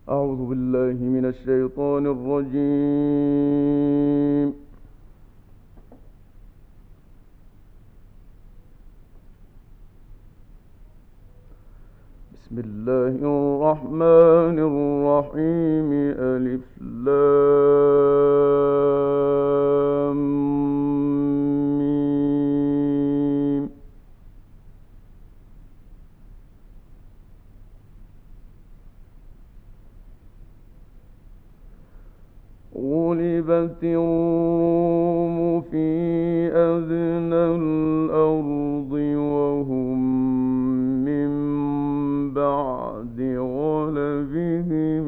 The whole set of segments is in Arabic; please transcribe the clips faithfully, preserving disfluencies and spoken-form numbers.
أعوذ بالله من الشيطان الرجيم. بسم الله الرحمن الرحيم. ألف لام ميم. غلبت الروم في أدنى الأرض وهم من بعد غلبهم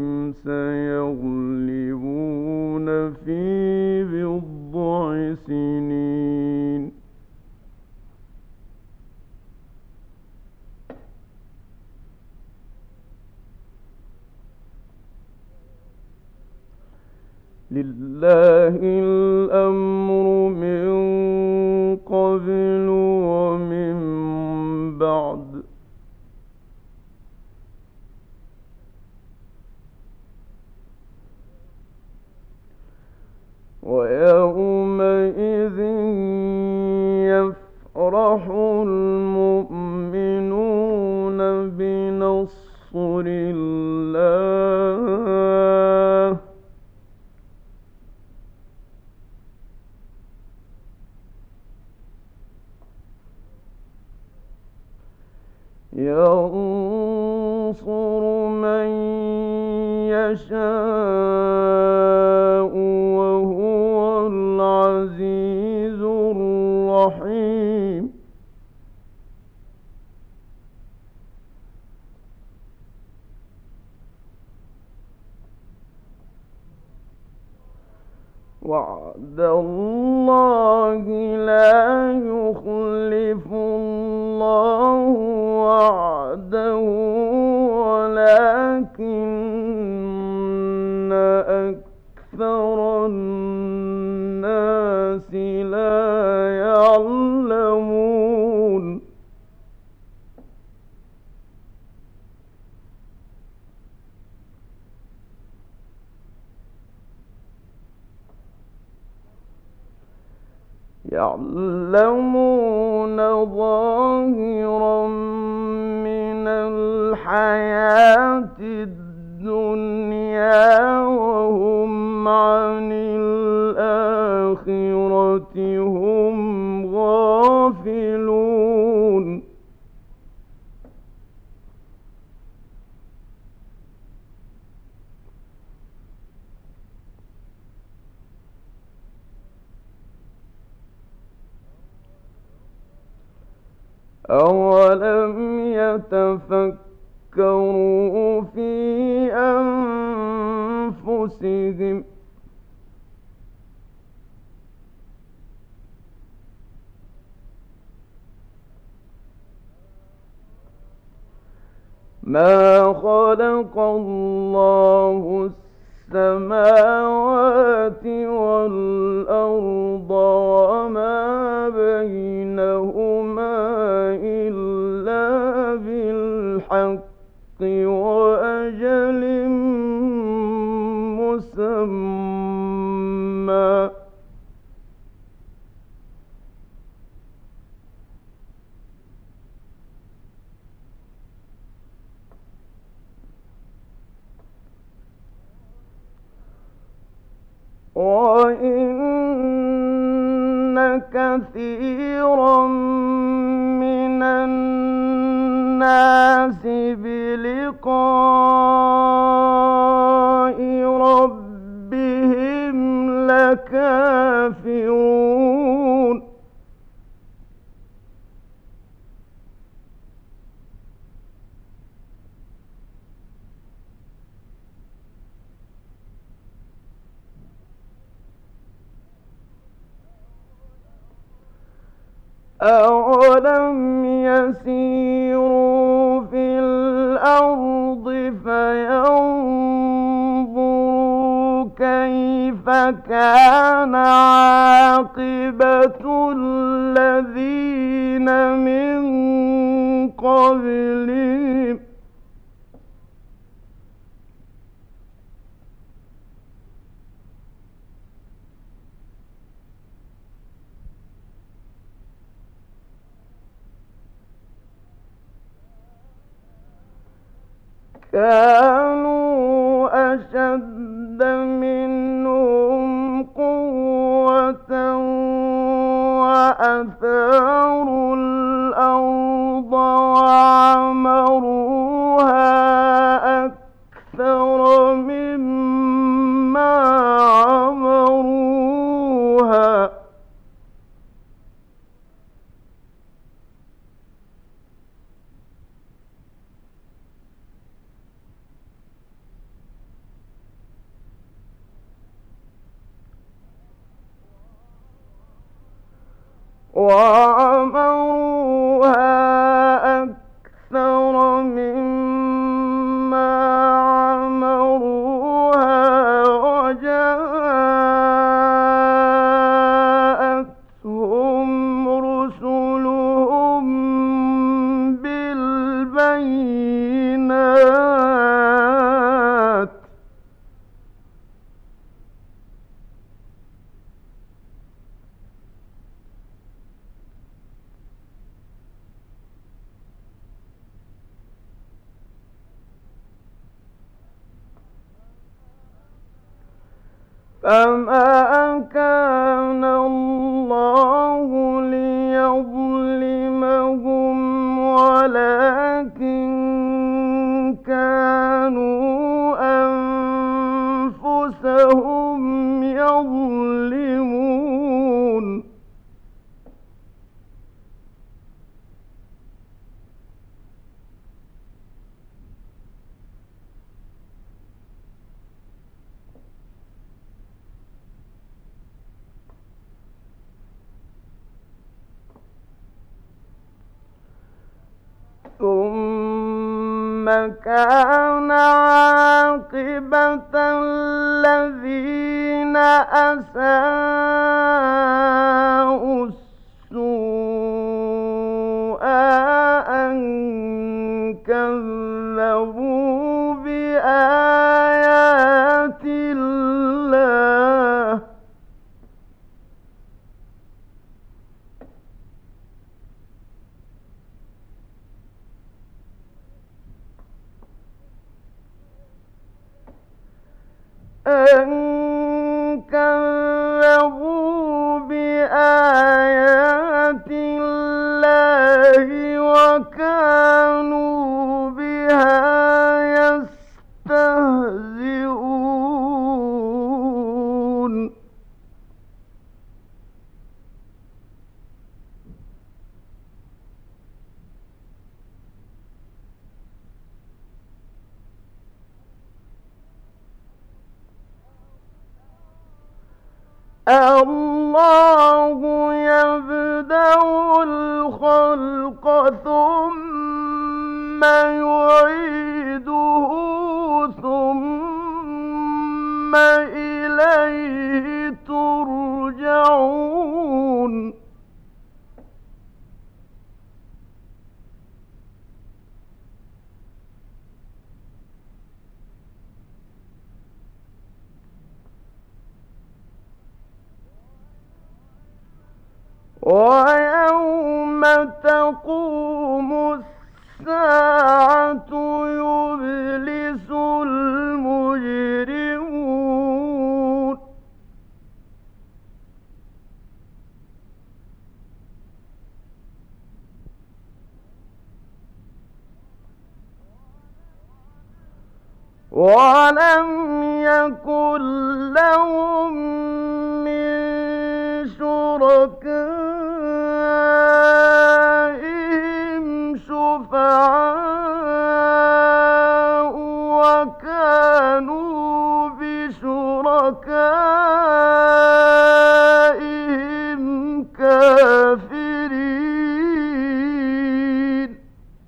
سيغلبون في بضع سنين. لله الأمر من قبل ومن بعد، ويومئذ يفرح المؤمنون بنصر الله. ينصر من يشاء وهو العزيز الرحيم. وعد الله لا يخلف الله وعده ولكن أكثر الناس لا يعلمون. يعلمون ظاهرا من الحياة الدنيا وهم عن الآخرة هم غافلون. أولم يتفكروا في أنفسهم ما خلق الله السماوات والأرض وما بينهما إلا بالحق وأجل مسمى. وَإِنَّ كَثِيرًا مِنَ النَّاسِ بِلِقَاءِ رَبِّهِمْ لَكَافِرُونَ. أَوَلَمْ يَسِيرُوا فِي الْأَرْضِ فَيَنظُرُوا كَيْفَ كَانَ عَاقِبَةُ الَّذِينَ مِن قَبْلِهِمْ كانوا أشد منهم قوة وأثاروا الأرض وعمروها أكثر مما عمروها وعمروها أكثر مما عمروها وجاءتهم رسلهم بالبينات فما كان الله ليظلمهم ولكن كانوا أنفسهم يظلمون ثم كان عاقبة الذين أساءوا السوء أن كذبوا بآيات الله أن كذبوا بآيات الله وكانوا بها يستهزئون الله يبدأ الخلق ثم يعيده ثم إليه ترجعون ويوم تقوم الساعة يبلس المجرمون ولم يكن لهم من شركائهم شفعاء وكانوا بشركائهم كافرين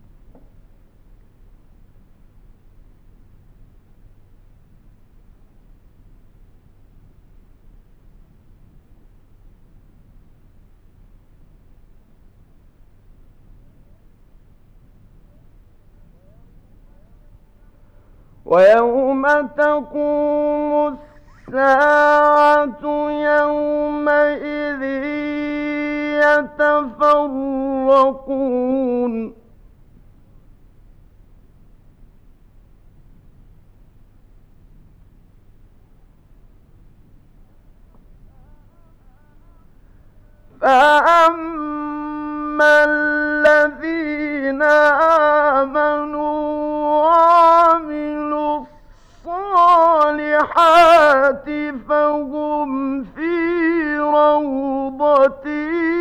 ويوم تقوم الساعة يومئذ يتفرقون فأما الذين آمنوا وعملوا الصالحات فهم في روضة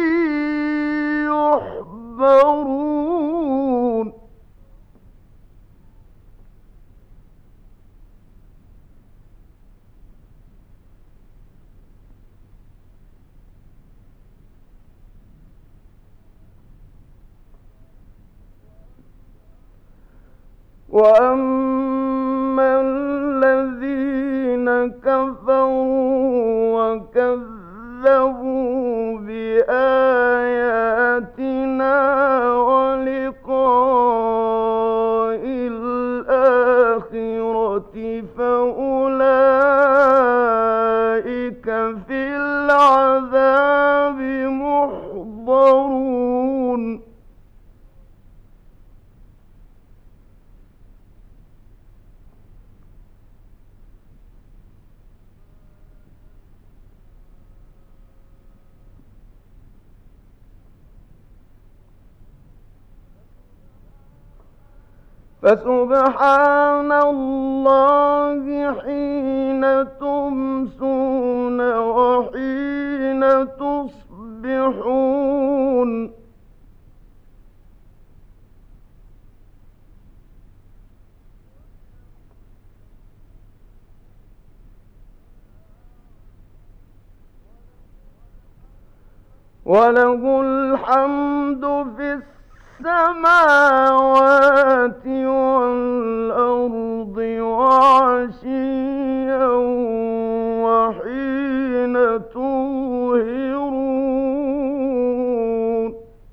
يحبرون وأما الذين كفروا وكذبوا بآياتنا ولقاء الآخرة فأولئك في العذاب محضرون فسبحان الله حين تمسون وحين تصبحون وله الحمد في السماوات والأرض وعشيا وحين تظهرون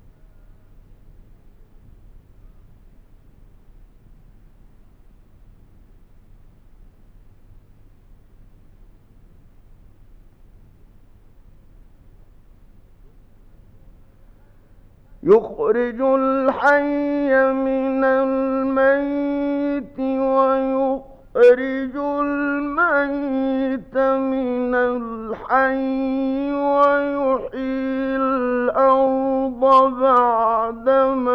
يخرج الحي من الميت ويخرج الميت من الحي ويحيي الأرض بعد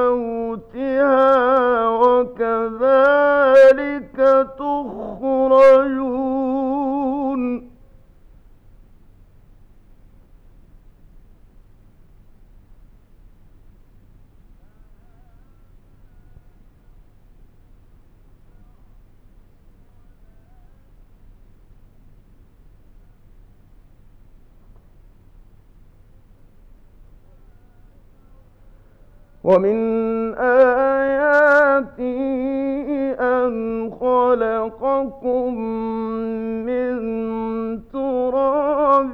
موتها وكذلك تخرجون ومن آياته أن خلقكم من تراب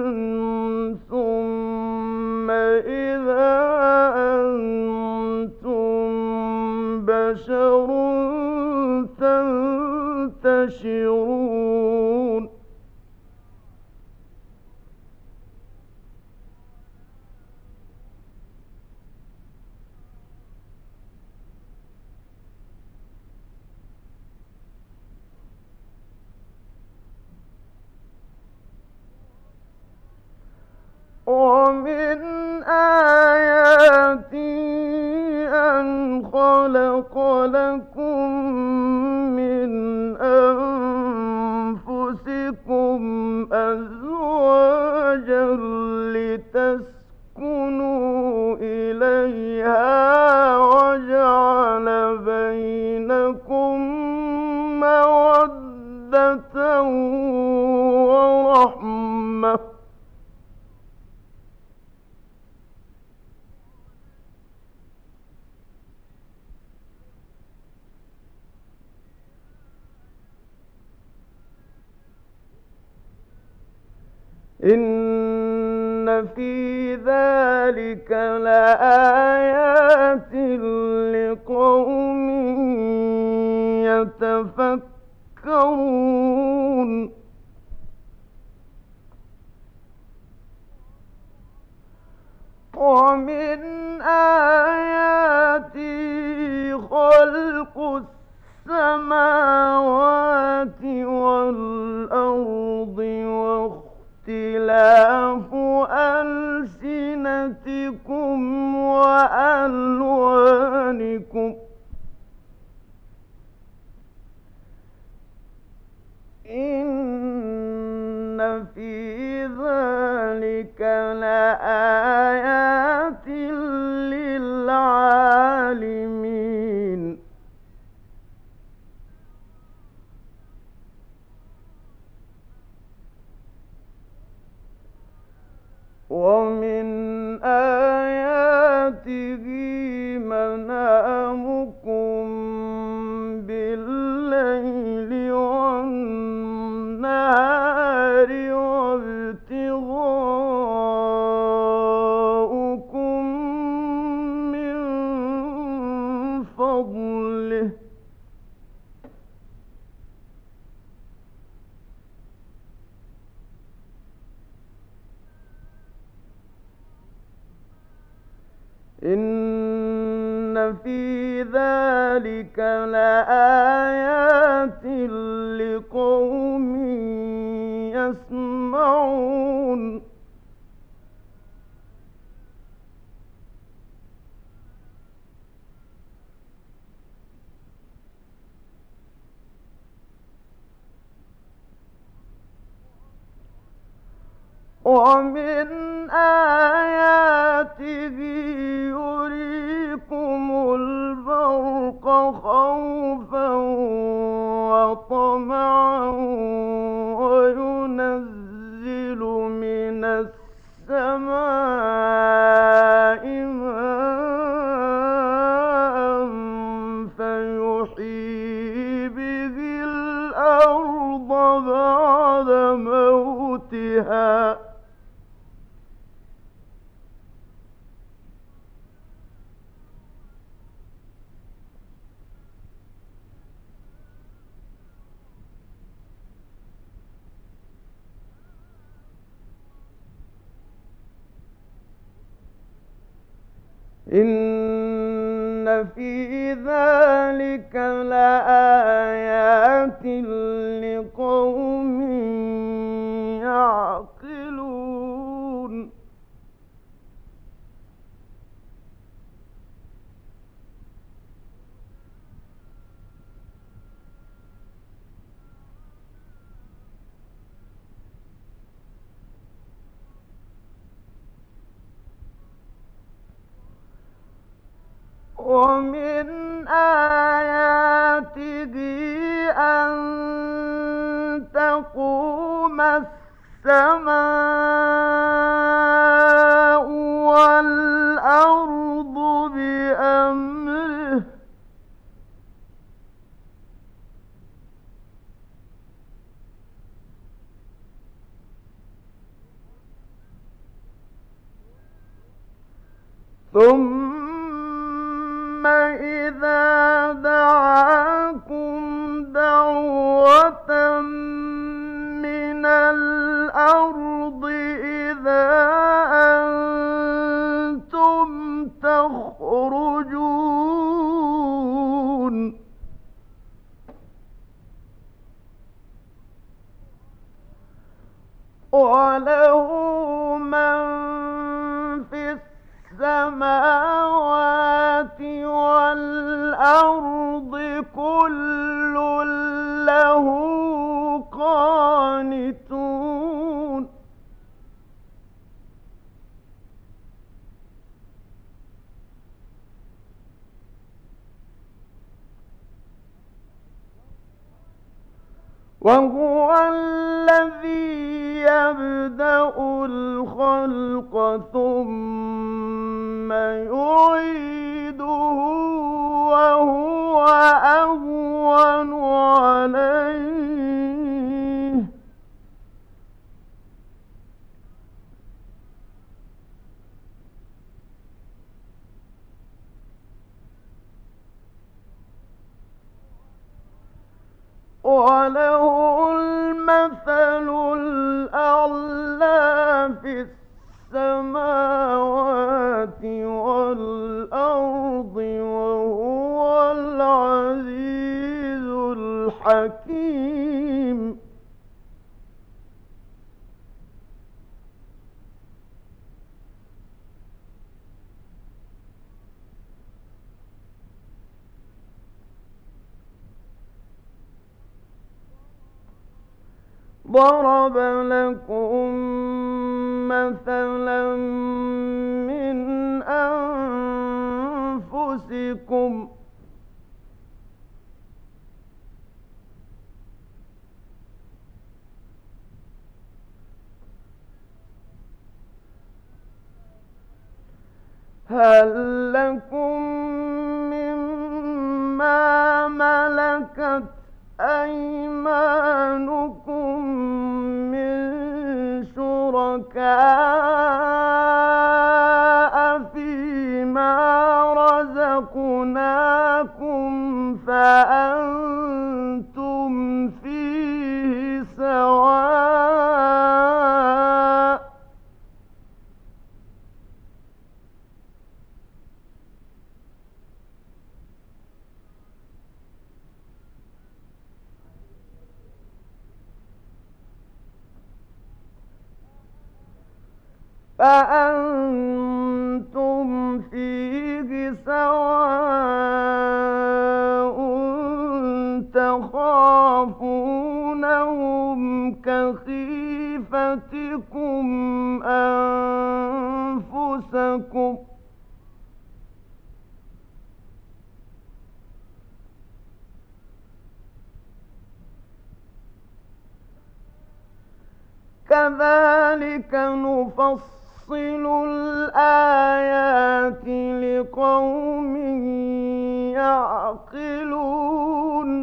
ثم إذا أنتم بشر تنتشرون ومن آياته أن خلق لكم من أنفسكم أزواجا لتسكنوا إليها وجعل بينكم مودة ورحمة إن في ذلك لآيات لقوم يتفكرون ومن آياته خلق السماوات والأرض واختلاف ألسنتكم في ذلك لآيات للعالمين. ومن آياته منامكم بالليل والنهار وابتغاؤكم من فضله إن في ذلك لآيات لقوم يسمعون. ومن آياته يريكم البرق خوفا وطمعا وينزل من السماء ماء فيحيي به الأرض بعد موتها إن في ذلك لآيات لقوم يعقلون. ومن آياته أن تقوم السماء والأرض بأمره ثم إذا دعاكم دعوة من الأرض إذا أنتم تخرجون. وله من في السماوات والأرض كل له قانتون. وهو الذي يبدأ الخلق ثم يعيده وهو أهون عليه وله المثل الأعلى في السماوات والأرض وهو العزيز الحكيم. ضرب لكم مثلا من أنفسكم هل لكم مما ملكت أيمانكم من شركاء فيما رزقناكم فأنتم فيه سواء فأنتم فيه سواء تخافونهم كخيفتكم أنفسكم كذلك نفصل الآيات لقوم يعقلون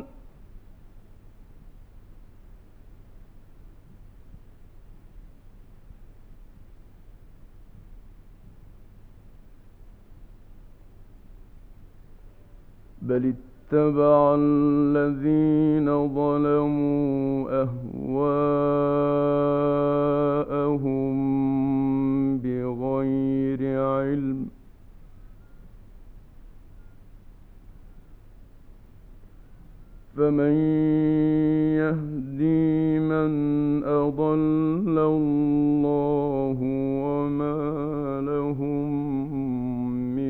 بل اتبع الذين ظلموا أهواءهم بغير علم فمن يهدي من أضل الله وما لهم من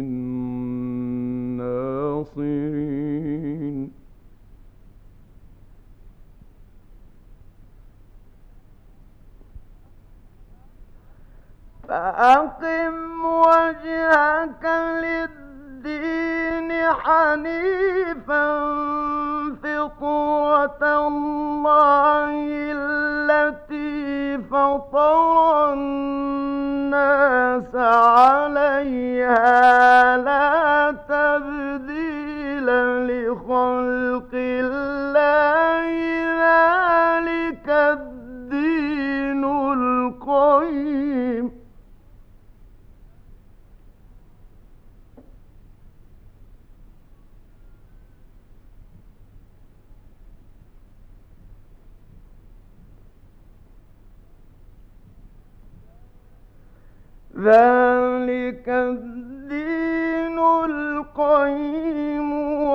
ناصرين فأقم وجهك للدين حنيفا فطرة الله التي فطر الناس عليها لا تبديل لخلق الله ذلك الدين القيم ذلك الدين القيم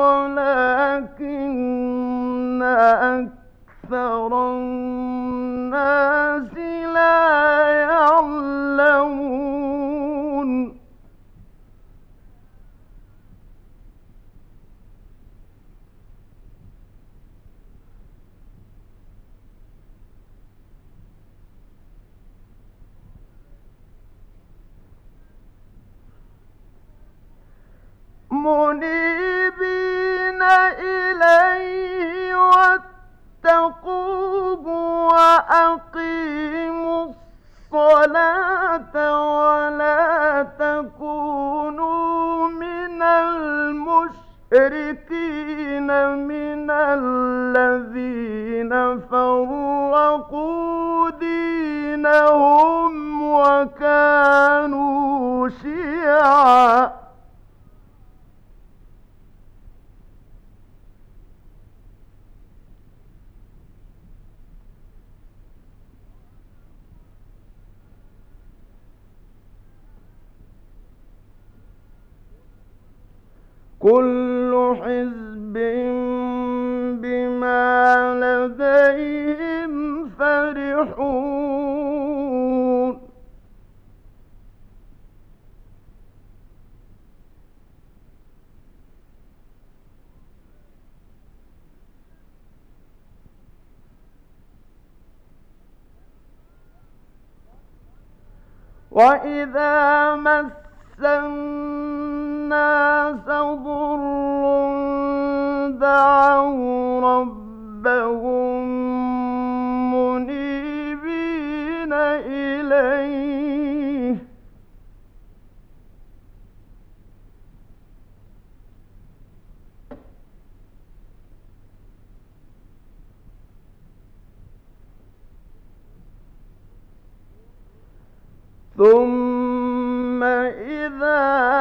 ولكن أكثر الناس لا يعلمون منيبين إليه واتقوه وأقيموا الصلاة ولا تكونوا من المشركين من الذين فرقوا دينهم وكانوا شيعا كل حزب بما لديهم فرحون وإذا مس الناس ضر دعوا ربهم منيبين إليه ثم إذا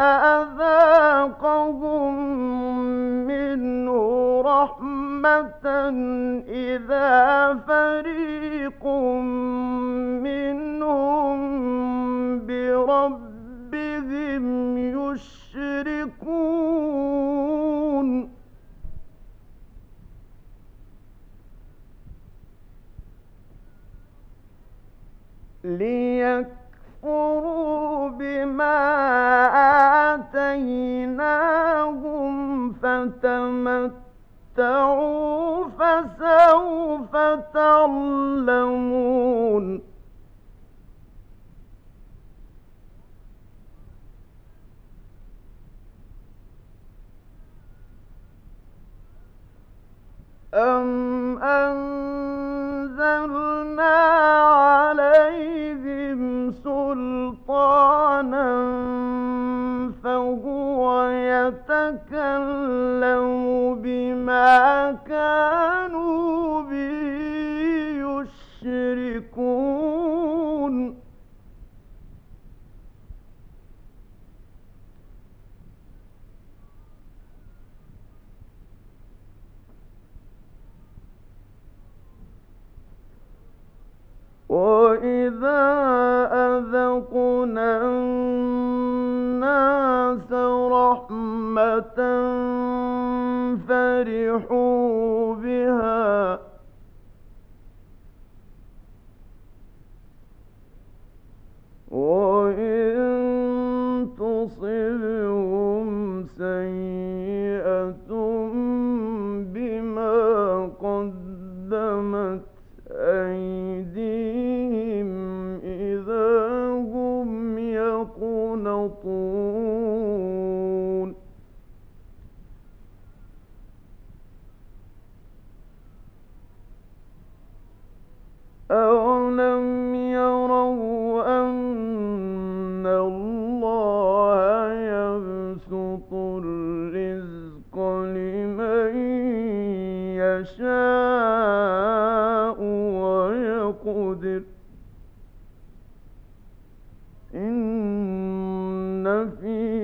أذاقهم منه رحمة إذا فريق منهم بربهم يشركون ليكفروا بما آتيناهم فتمتعوا فسوف تعلمون أم أنزلنا عليهم سلطانا فهو يتكلم بما كانوا به يشركون وإذا أذقنا الناس رحمة فرحوا بها وإن تصبهم سيئة بما قدمت أيديهم إذا هم يقنطون أولم يروا أن الله يبسط الرزق لمن يشاء ويقدر إن في